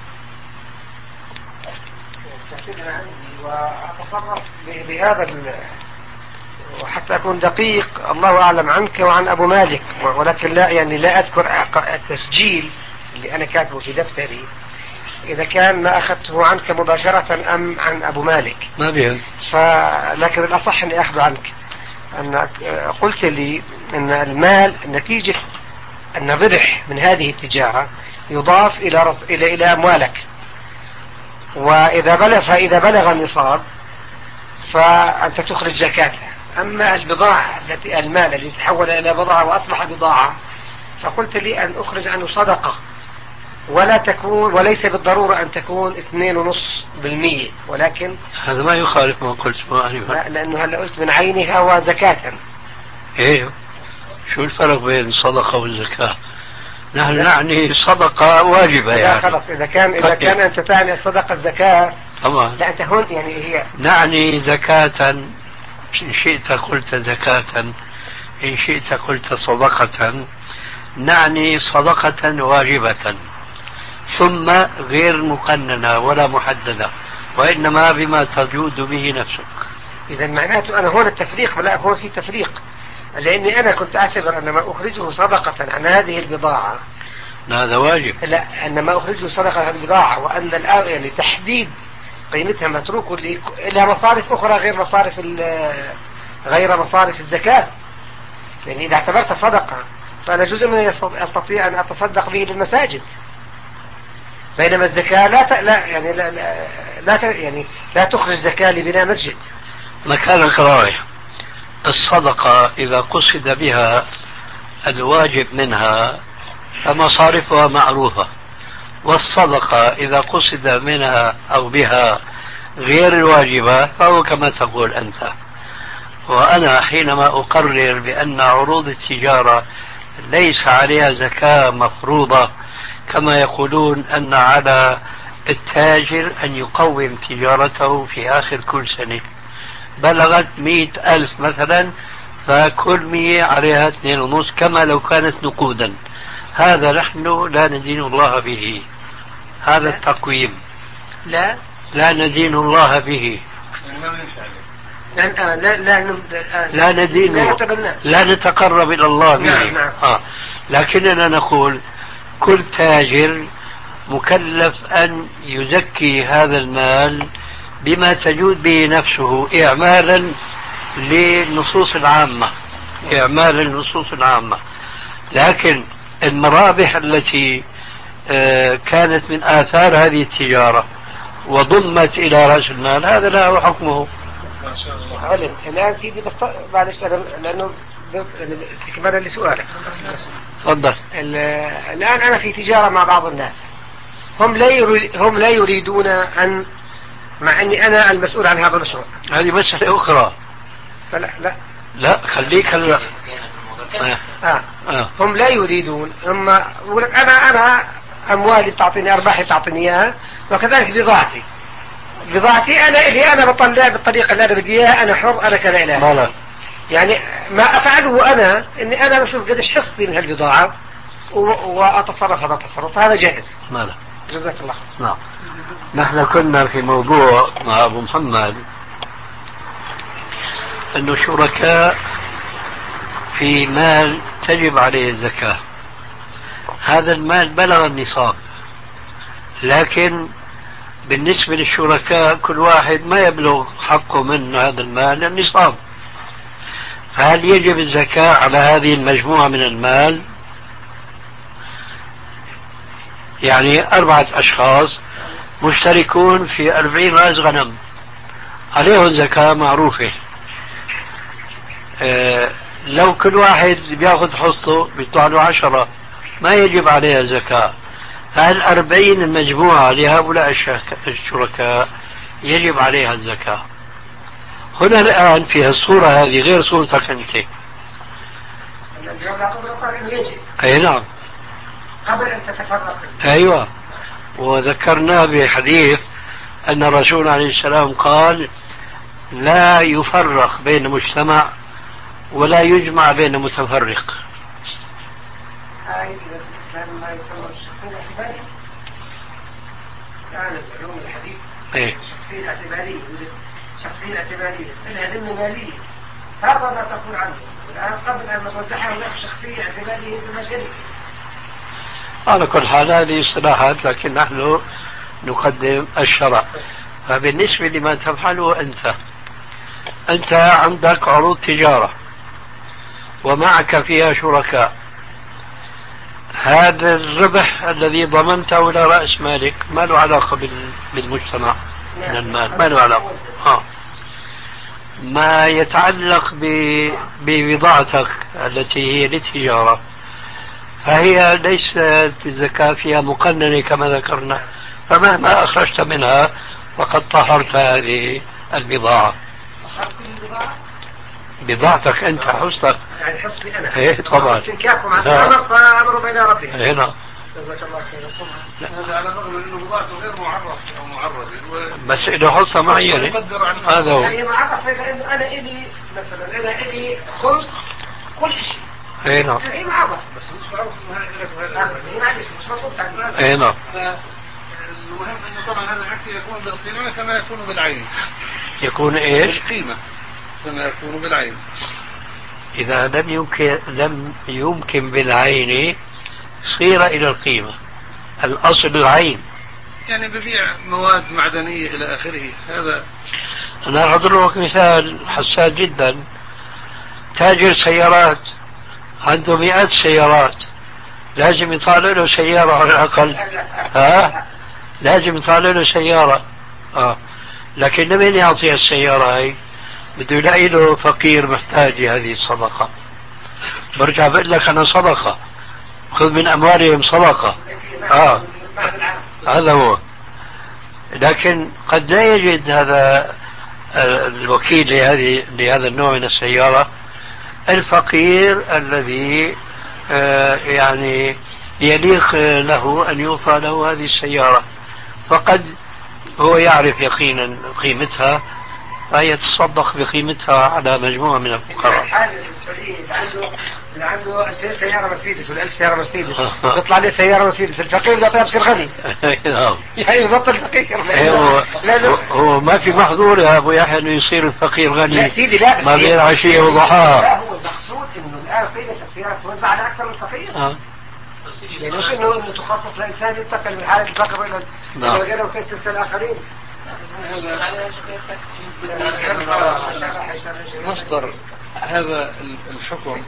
تحديدا عني وأتصرف بهذا وحتى أكون دقيق الله أعلم عنك وعن أبو مالك، ولكن لا يعني لا أذكر التسجيل اللي أنا كاتبه في دفتري إذا كان ما أخذته عنك مباشرة أم عن أبو مالك ما بيهم. لكن الأصح أني أخذه عنك. أن قلت لي أن المال نتيجة أن الربح من هذه التجارة يضاف إلى رص... إلى إلى أموالك، وإذا بلغ فإذا بلغ النصاب فأنت تخرج زكاتها. أما البضاعة التي المال الذي تحول إلى بضاعة وأصبح بضاعة فقلت لي أن أخرج عنه صدقة ولا تكون وليس بالضرورة أن تكون اثنين ونص بالمية، ولكن هذا ما يخالف ما قلت. لا لأنه هلا قلت من عينها وزكاة. إيه شو الفرق بين الصدقة والزكاة؟ نحن نعني صدقة واجبة يعني. خلاص إذا كان إذا كان أنت تعني الصدقة الزكاة طبعا. لا أنت هون يعني هي نعني زكاة، إن شئت قلت زكاة، إن شئت قلت صدقة، نعني صدقة واجبة ثم غير مقننة ولا محددة، وإنما بما تجود به نفسك. إذا معناته أنا هون التفريق، لا هون في تفريق، لأني أنا كنت أعتبر أن ما أخرجه صدقة عن هذه البضاعة هذا واجب. لا، أن ما أخرجه صدقة عن البضاعة، وأن الآن يعني تحديد قيمتها متروك لها مصارف أخرى غير مصارف غير مصارف الزكاة. يعني إذا اعتبرت صدقة فأنا جزء من أستطيع أن أتصدق به للمساجد، بينما الزكاة لا ت... لا يعني لا لا, لا ت... يعني لا تخرج زكاة لبناء مسجد. مكانك رايح. الصدقة إذا قصد بها الواجب منها فمصارفها معروفة، والصدقة إذا قصد منها أو بها غير الواجبة فهو كما تقول أنت. وأنا حينما أقرر بأن عروض التجارة ليس عليها زكاة مفروضة، كما يقولون أن على التاجر أن يقوم تجارته في آخر كل سنة، بلغت مئة ألف مثلا، فكل مئة عليها اثنين ونص كما لو كانت نقودا. هذا نحن لا ندين الله به، هذا لا. التقويم لا لا ندين الله به، لا لا لا, لا ندين، لا, لا نتقرب إلى الله به. نعم نعم. آه. لكننا نقول كل تاجر مكلف أن يزكي هذا المال بما تجود به نفسه إعمالا للنصوص العامة، إعمالا للنصوص العامة. لكن المرابح التي كانت من آثار هذه التجارة وضمت إلى رأس المال هذا له حكمه. ما شاء الله. علم. الآن سيدي بس معلش أنا لأنه استكمالا لسؤالك، تفضل. الآن أنا في تجارة مع بعض الناس، هم لا يريد هم لا يريدون أن، مع أني أنا المسؤول عن هذا المشروع. هذه مسألة أخرى. فلا لا لا خليك هلا. آه. آه. آه. هم لا يريدون، هم يقول لك أنا أنا أموالي تعطيني، أرباحي تعطيني إياها، وكذلك بضاعتي بضاعتي أنا اللي أنا بطلع بالطريقة اللي أنا بدي إياها، أنا حر، أنا كذا إله. يعني ما أفعله أنا إني أنا بشوف قديش حصتي من هالبضاعة وأتصرف هذا التصرف، هذا جائز. ماذا؟ جزاك الله. نعم. نحن كنا في موضوع مع أبو محمد أنه شركاء في مال تجب عليه الزكاة، هذا المال بلغ النصاب، لكن بالنسبة للشركاء كل واحد ما يبلغ حقه من هذا المال النصاب، فهل يجب الزكاة على هذه المجموعة من المال؟ يعني أربعة أشخاص مشتركون في أربعين رأس غنم، عليهم زكاة معروفة. اه لو كل واحد بياخذ حصته بيطلع له عشرة، ما يجب عليها زكاة. فهل أربعين المجموعة لهؤلاء الشركاء يجب عليها الزكاة؟ هنا الآن في الصورة هذه غير صورتك أنت. أي نعم. قبل أن تتفرق. أيوة. وذكرنا بحديث أن الرسول عليه السلام قال لا يفرق بين مجتمع ولا يجمع بين متفرق. هاي الإسلام ما يسمى الشخصية الاعتبارية. يعني علوم الحديث. إيه. الشخصية الاعتبارية، شخصية اعتبارية، لها ذمة مالية. هذا ما تقول عنه. الآن قبل أن نوزعها هناك شخصية اعتبارية اسمها شركة. على كل حال هذه اصطلاحات، لكن نحن نقدم الشرع. فبالنسبة لما تفعله أنت، أنت عندك عروض تجارة ومعك فيها شركاء، هذا الربح الذي ضمنته إلى رأس مالك ما له علاقة بالمجتمع من المال، ما له علاقة. آه. ما يتعلق ببضاعتك التي هي للتجارة فهي ليست الزكاة فيها مقننة كما ذكرنا، فمهما أخرجت منها فقد طهرت هذه البضاعة. بضاعتك أنت، حصتك. يعني حصتي أنا. إيه طبعا. استنكاكم عن الأمر فأمروا بين ربهم. هنا جزاك الله خير. هذا على الرغم من انه بضاعته غير معرف او معرض بس له حصة معينة. هذا هو. يعني معرف لانه انا الي مثلا انا الي خمس كل شيء. اي نعم. هي معرف بس مش معروف انه هاي هي معلش مش مفروض تعرف. اي نعم. المهم انه طبعا هذا الحكي يكون بالقيمة كما يكون بالعين. يكون ايش؟ بالقيمة كما يكون بالعين. إذا لم يمكن لم يمكن بالعين صير إلى القيمة. الأصل العين. يعني ببيع مواد معدنية إلى آخره. هذا أنا أضربك مثال حساس جدا. تاجر سيارات عنده مئات سيارات، لازم يطالع له سيارة على الأقل. ها؟ لازم يطالع له سيارة. آه. لكن لمن يعطي السيارة هاي؟ بده يلاقي له فقير محتاج هذه الصدقة. برجع بقول لك أنا صدقة، خذ من أموالهم صدقة. آه. هذا هو. لكن قد لا يجد هذا الوكيل لهذه لهذا النوع من السيارة الفقير الذي آه يعني يليق له أن يوصى له هذه السيارة، فقد هو يعرف يقينا قيمتها فيتصدق بقيمتها على مجموعة من الفقراء. اللي عنده ألفين سيارة مرسيدس ولا ألف سيارة مرسيدس بيطلع لي سيارة مرسيدس، الفقير بده يصير غني. يعني يبطل فقير. هو, هو ما في محظور يا أبو يحيى إنه يصير الفقير غني. لا سيدي لا، ما بين عشية وضحاها. لا هو المقصود إنه الآن قيمة السيارة توزع على أكثر من فقير. آه. يعني مش إنه إنه تخصص لإنسان ينتقل من حالة الفقر إلى إلى الغنى وكيف تنسى الآخرين. مصدر هذا الحكم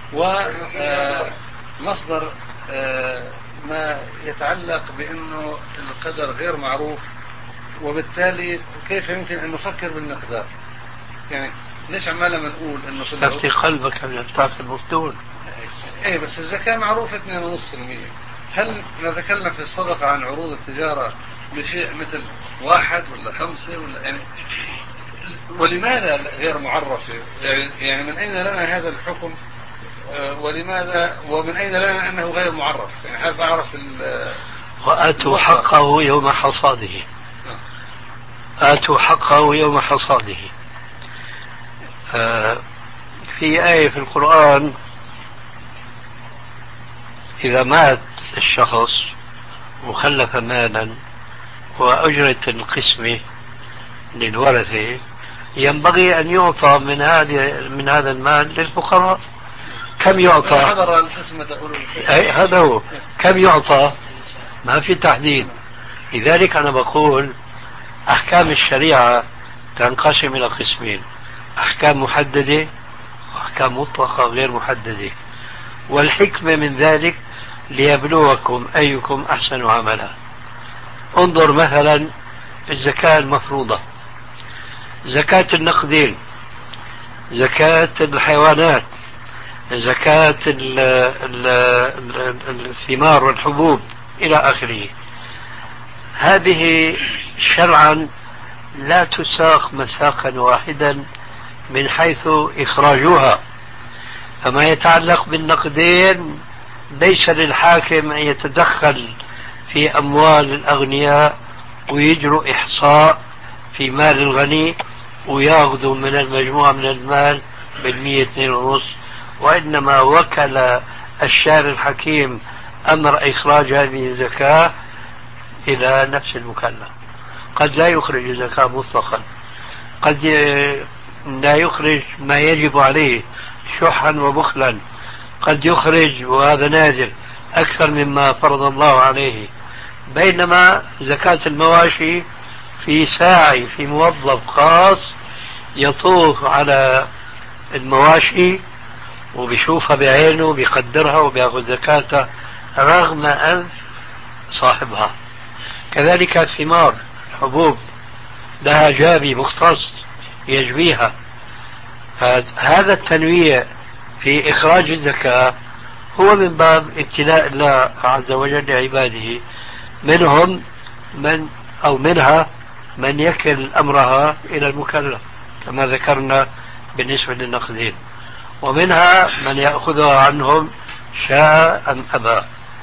ومصدر ما يتعلق بأنه القدر غير معروف، وبالتالي كيف يمكن أن نفكر بالمقدار؟ يعني ليش عمالنا بنقول أنه تفتي قلبك أن يرتاح المفتون؟ إيه بس الزكاة معروفة اثنين فاصلة خمسة بالمئة. هل نتكلم في الصدقة عن عروض التجارة بشيء مثل واحد ولا خمسة ولا يعني ولماذا غير معرف؟ يعني, يعني من أين لنا هذا الحكم ولماذا ومن أين لنا أنه غير معرف؟ يعني حابب أعرف. وآتوا حقه يوم حصاده. آتوا حقه يوم حصاده. آه في آية في القرآن إذا مات الشخص وخلف مالا وأجرة القسمة للورثة ينبغي أن يعطى من هذه من هذا المال للفقراء. كم يعطى؟ أي هذا هو. كم يعطى؟ ما في تحديد. لذلك أنا بقول أحكام الشريعة تنقسم إلى قسمين: أحكام محددة وأحكام مطلقة غير محددة، والحكمة من ذلك ليبلوكم أيكم أحسن عملا. انظر مثلا في الزكاة المفروضة، زكاة النقدين، زكاة الحيوانات، زكاة الثمار والحبوب إلى آخره. هذه شرعا لا تساق مساقا واحدا من حيث إخراجها. فما يتعلق بالنقدين ليس للحاكم أن يتدخل في أموال الأغنياء ويجروا إحصاء في مال الغني ويأخذوا من المجموعة من المال بالمية اثنين ونص، وإنما وكل الشارع الحكيم أمر إخراج هذه الزكاة إلى نفس المكلف. قد لا يخرج الزكاة مطلقا، قد لا يخرج ما يجب عليه شحا وبخلا، قد يخرج وهذا نادر أكثر مما فرض الله عليه. بينما زكاة المواشي في ساعي في موظف خاص يطوف على المواشي وبيشوفها بعينه وبيقدرها وبياخذ زكاتها رغم أنف صاحبها. كذلك الثمار الحبوب لها جابي مختص يجبيها. هذا التنويع في إخراج الزكاة هو من باب ابتلاء الله عز وجل لعباده، منهم من أو منها من يكل أمرها إلى المكلف كما ذكرنا بالنسبة للنقدين، ومنها من يأخذها عنهم شاء أم أبى.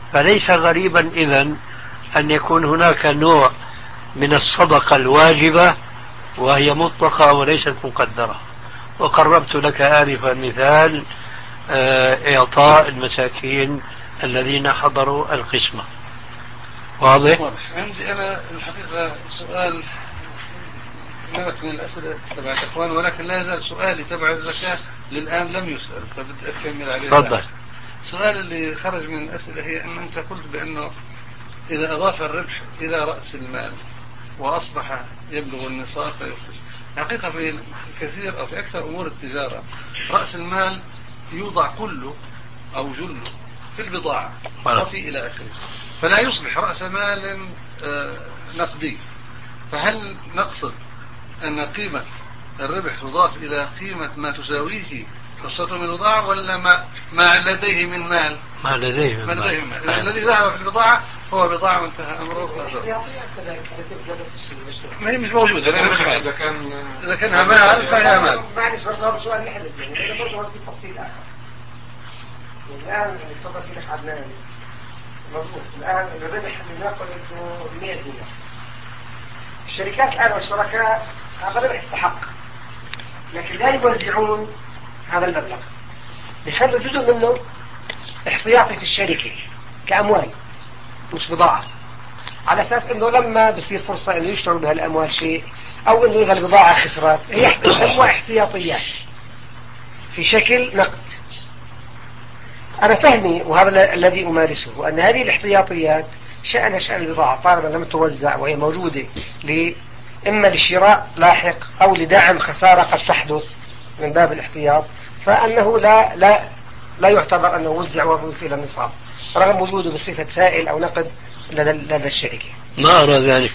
فليس غريبا إذن أن يكون هناك نوع من الصدقة الواجبة وهي مطلقة وليست مقدرة. وقربت لك آنفا مثال إعطاء المساكين الذين حضروا القسمة. واضح؟ عندي أنا الحقيقة سؤال نوع من الأسئلة تبع الإخوان، ولكن لا يزال سؤالي تبع الزكاة للآن لم يسأل، فبدي أكمل عليه. تفضل. السؤال اللي خرج من الأسئلة هي أن أنت قلت بأنه إذا أضاف الربح إلى رأس المال وأصبح يبلغ النصاب فيخرج. حقيقة في الكثير أو في أكثر أمور التجارة رأس المال يوضع كله أو جله في البضاعة وفي إلى آخره، فلا يصبح رأس مال نقدي. فهل نقصد أن قيمة الربح تضاف إلى قيمة ما تساويه قصته من البضاعة، ولا ما, ما لديه من مال؟ ما لديه من مال, لديه من مال. يعني الذي ذهب في البضاعة هو بضاعة وانتهى أمره. ما هي مش موجودة. إذا كان إذا كانها مال فهي مال. معلش برضه سؤال محدد، يعني إذا برضه في تفصيل آخر. الآن تفضل في لك عدنان مضبوط. الآن الربح اللي ناقل إنه مئة دينار. الشركات الآن والشركاء هذا الربح يستحق، لكن لا يوزعون هذا المبلغ، يخلوا جزء منه احتياطي في الشركة كأموال مش بضاعة، على أساس إنه لما بصير فرصة إنه يشتروا بها الأموال شيء أو إنه إذا البضاعة خسرت هي يسموها احتياطيات في شكل نقد. أنا فهمي وهذا الذي أمارسه أن هذه الاحتياطيات شأن شأن البضاعة طالما لم توزع وهي موجودة إما للشراء لاحق أو لدعم خسارة قد تحدث من باب الاحتياط، فأنه لا لا لا يعتبر أنه وزع وظيفة إلى النصاب رغم وجوده بصفة سائل أو نقد لدى الشركة. ما أرى ذلك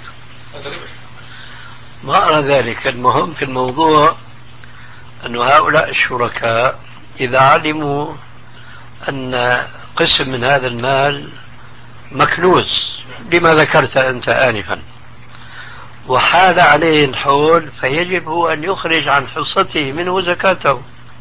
ما أرى ذلك. المهم في الموضوع أن هؤلاء الشركاء إذا علموا أن قسم من هذا المال مكنوز لما ذكرت أنت آنفا وحال عليه الحول، فيجب أن يخرج عن حصته منه زكاته،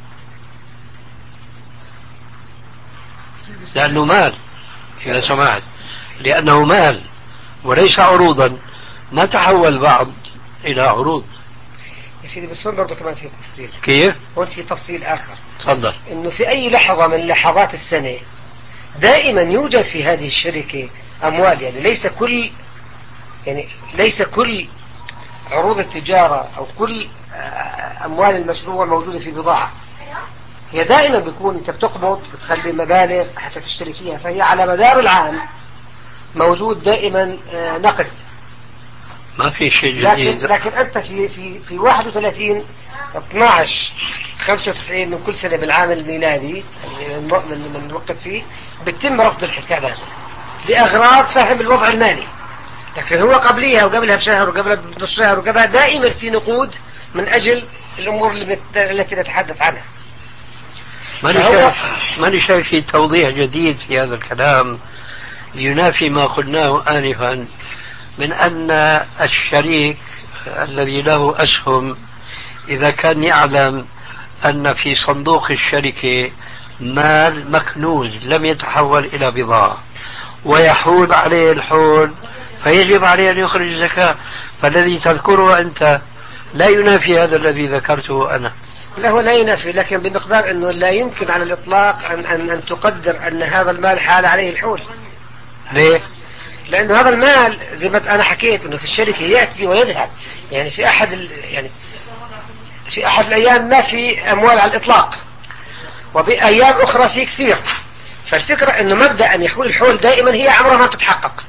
لأنه مال. إذا سمعت، لأنه مال وليس عروضا، ما تحول بعض إلى عروض. يا سيدي بس هون برضه كمان في تفصيل. كيف؟ هون في تفصيل آخر. تفضل. إنه في أي لحظة من لحظات السنة دائما يوجد في هذه الشركة أموال، يعني ليس كل يعني ليس كل عروض التجارة أو كل أموال المشروع موجودة في بضاعة. هي دائما بيكون أنت بتقبض بتخلي مبالغ حتى تشتري فيها، فهي على مدار العام موجود دائما نقد، ما في شيء جديد. لكن, لكن أنت في في في واحد وثلاثين اثناشر خمسة وتسعين من كل سنة بالعام الميلادي من من الوقت فيه بتتم رصد الحسابات لأغراض فهم الوضع المالي، لكن هو قبليها وقبلها بشهر وقبلها بنص شهر وكذا دائما في نقود من أجل الأمور اللي التي نتحدث عنها. ماني شايف ماني شايف في توضيح جديد في هذا الكلام ينافي ما قلناه آنفا من أن الشريك الذي له أسهم إذا كان يعلم أن في صندوق الشركة مال مكنوز لم يتحول إلى بضاعة ويحول عليه الحول، فيجب عليه أن يخرج زكاة. فالذي تذكره أنت لا ينافي هذا الذي ذكرته أنا. لا هو لا ينافي، لكن بمقدار أنه لا يمكن على الإطلاق أن, أن, أن تقدر أن هذا المال حال عليه الحول. ليه؟ لأنه هذا المال زي ما أنا حكيت أنه في الشركة يأتي ويذهب، يعني في أحد ال... يعني في أحد الأيام ما في أموال على الإطلاق وبأيام أخرى في كثير. فالفكرة أنه مبدأ أن يحول الحول دائما هي عمرها ما تتحقق.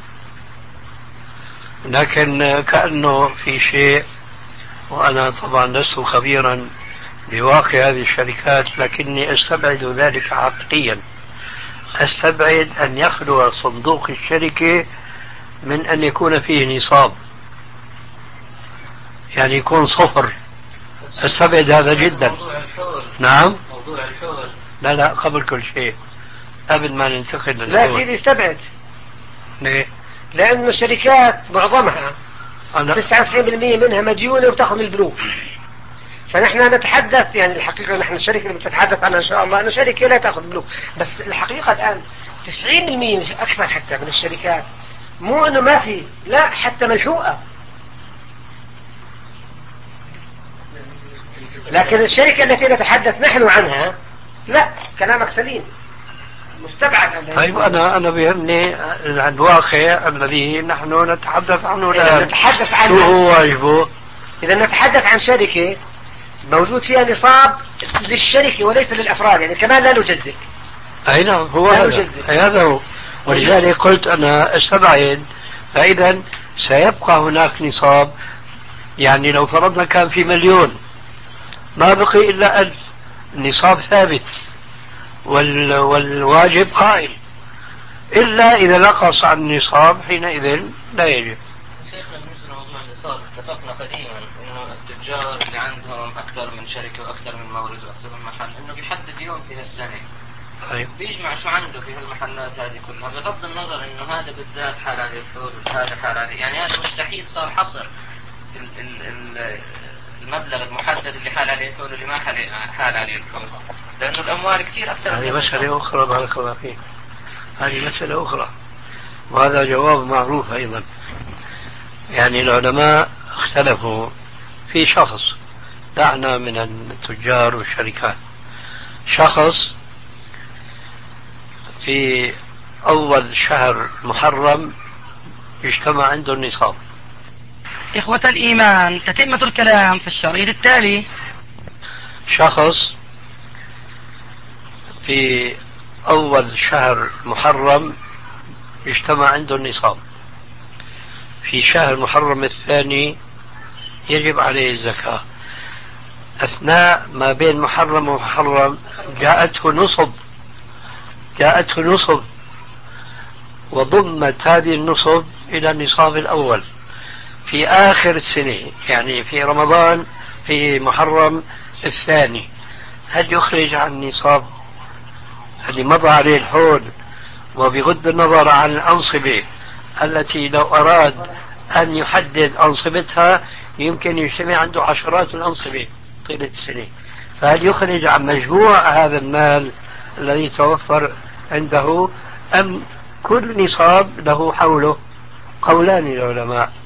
لكن كأنه في شيء، وأنا طبعا لست خبيرا بواقع هذه الشركات لكني أستبعد ذلك عقليا، أستبعد أن يخلو صندوق الشركة من أن يكون فيه نصاب، يعني يكون صفر. أستبعد هذا جدا. نعم. موضوع الحول. لا لا قبل كل شيء قبل ما ننتقل للحول. لا سيدي استبعد. ليه؟ لأن الشركات معظمها تسعة وتسعين بالمئة منها مديونة وتأخذ البنوك. فنحن نتحدث يعني الحقيقة نحن الشركة اللي بتتحدث عنها إن شاء الله أن شركة لا تأخذ بنوك، بس الحقيقة الآن تسعين بالمئة مش أكثر حتى من الشركات مو أنه ما في، لا حتى ملحوقة. لكن الشركة التي نتحدث نحن عنها لا، كلامك سليم مستبعد. طيب أنا أنا بيهمني الواقع الذي نحن نتحدث عنه الآن. نتحدث عن شو هو واجبه؟ إذا نتحدث عن شركة موجود فيها نصاب للشركة وليس للأفراد، يعني كمان لا نجزئ. أي نعم، هو لا هذا نجزئ. هذا هو. ولذلك قلت أنا استبعد، فإذا سيبقى هناك نصاب. يعني لو فرضنا كان في مليون ما بقي إلا ألف، النصاب ثابت وال... والواجب قائم، إلا إذا نقص عن النصاب حينئذ لا يجب. شيخنا بالنسبة لموضوع النصاب اتفقنا قديما إنه التجار اللي عندهم أكثر من شركة وأكثر من مورد وأكثر من محل إنه بيحدد يوم في هالسنة. أيوة. بيجمع شو عنده في هالمحلات هذه كلها، بغض النظر إنه هذا بالذات حال عليه الحول وهذا حال عليه، يعني هذا مستحيل صار حصر ال ال ال المبلغ المحدد اللي حال عليه الحول واللي ما حال عليه الحول، لأنه الأموال كثير أكثر. هذه مسألة أخرى بارك الله فيك، هذه مسألة أخرى، وهذا جواب معروف أيضا. يعني العلماء اختلفوا في شخص، دعنا من التجار والشركات، شخص في أول شهر محرم اجتمع عنده النصاب. إخوة الإيمان، تتمة الكلام في الشريط التالي. شخص في أول شهر محرم اجتمع عنده النصاب، في شهر محرم الثاني يجب عليه الزكاة، أثناء ما بين محرم ومحرم جاءته نصب جاءته نصب وضمت هذه النصب إلى النصاب الأول في آخر السنة، يعني في رمضان في محرم الثاني. هل يخرج عن النصاب اللي مضى عليه الحول، وبغض النظر عن الأنصبة التي لو أراد أن يحدد أنصبتها يمكن يجتمع عنده عشرات الأنصبة طيلة السنة، فهل يخرج عن مجموع هذا المال الذي توفر عنده، أم كل نصاب له حوله؟ قولان للعلماء.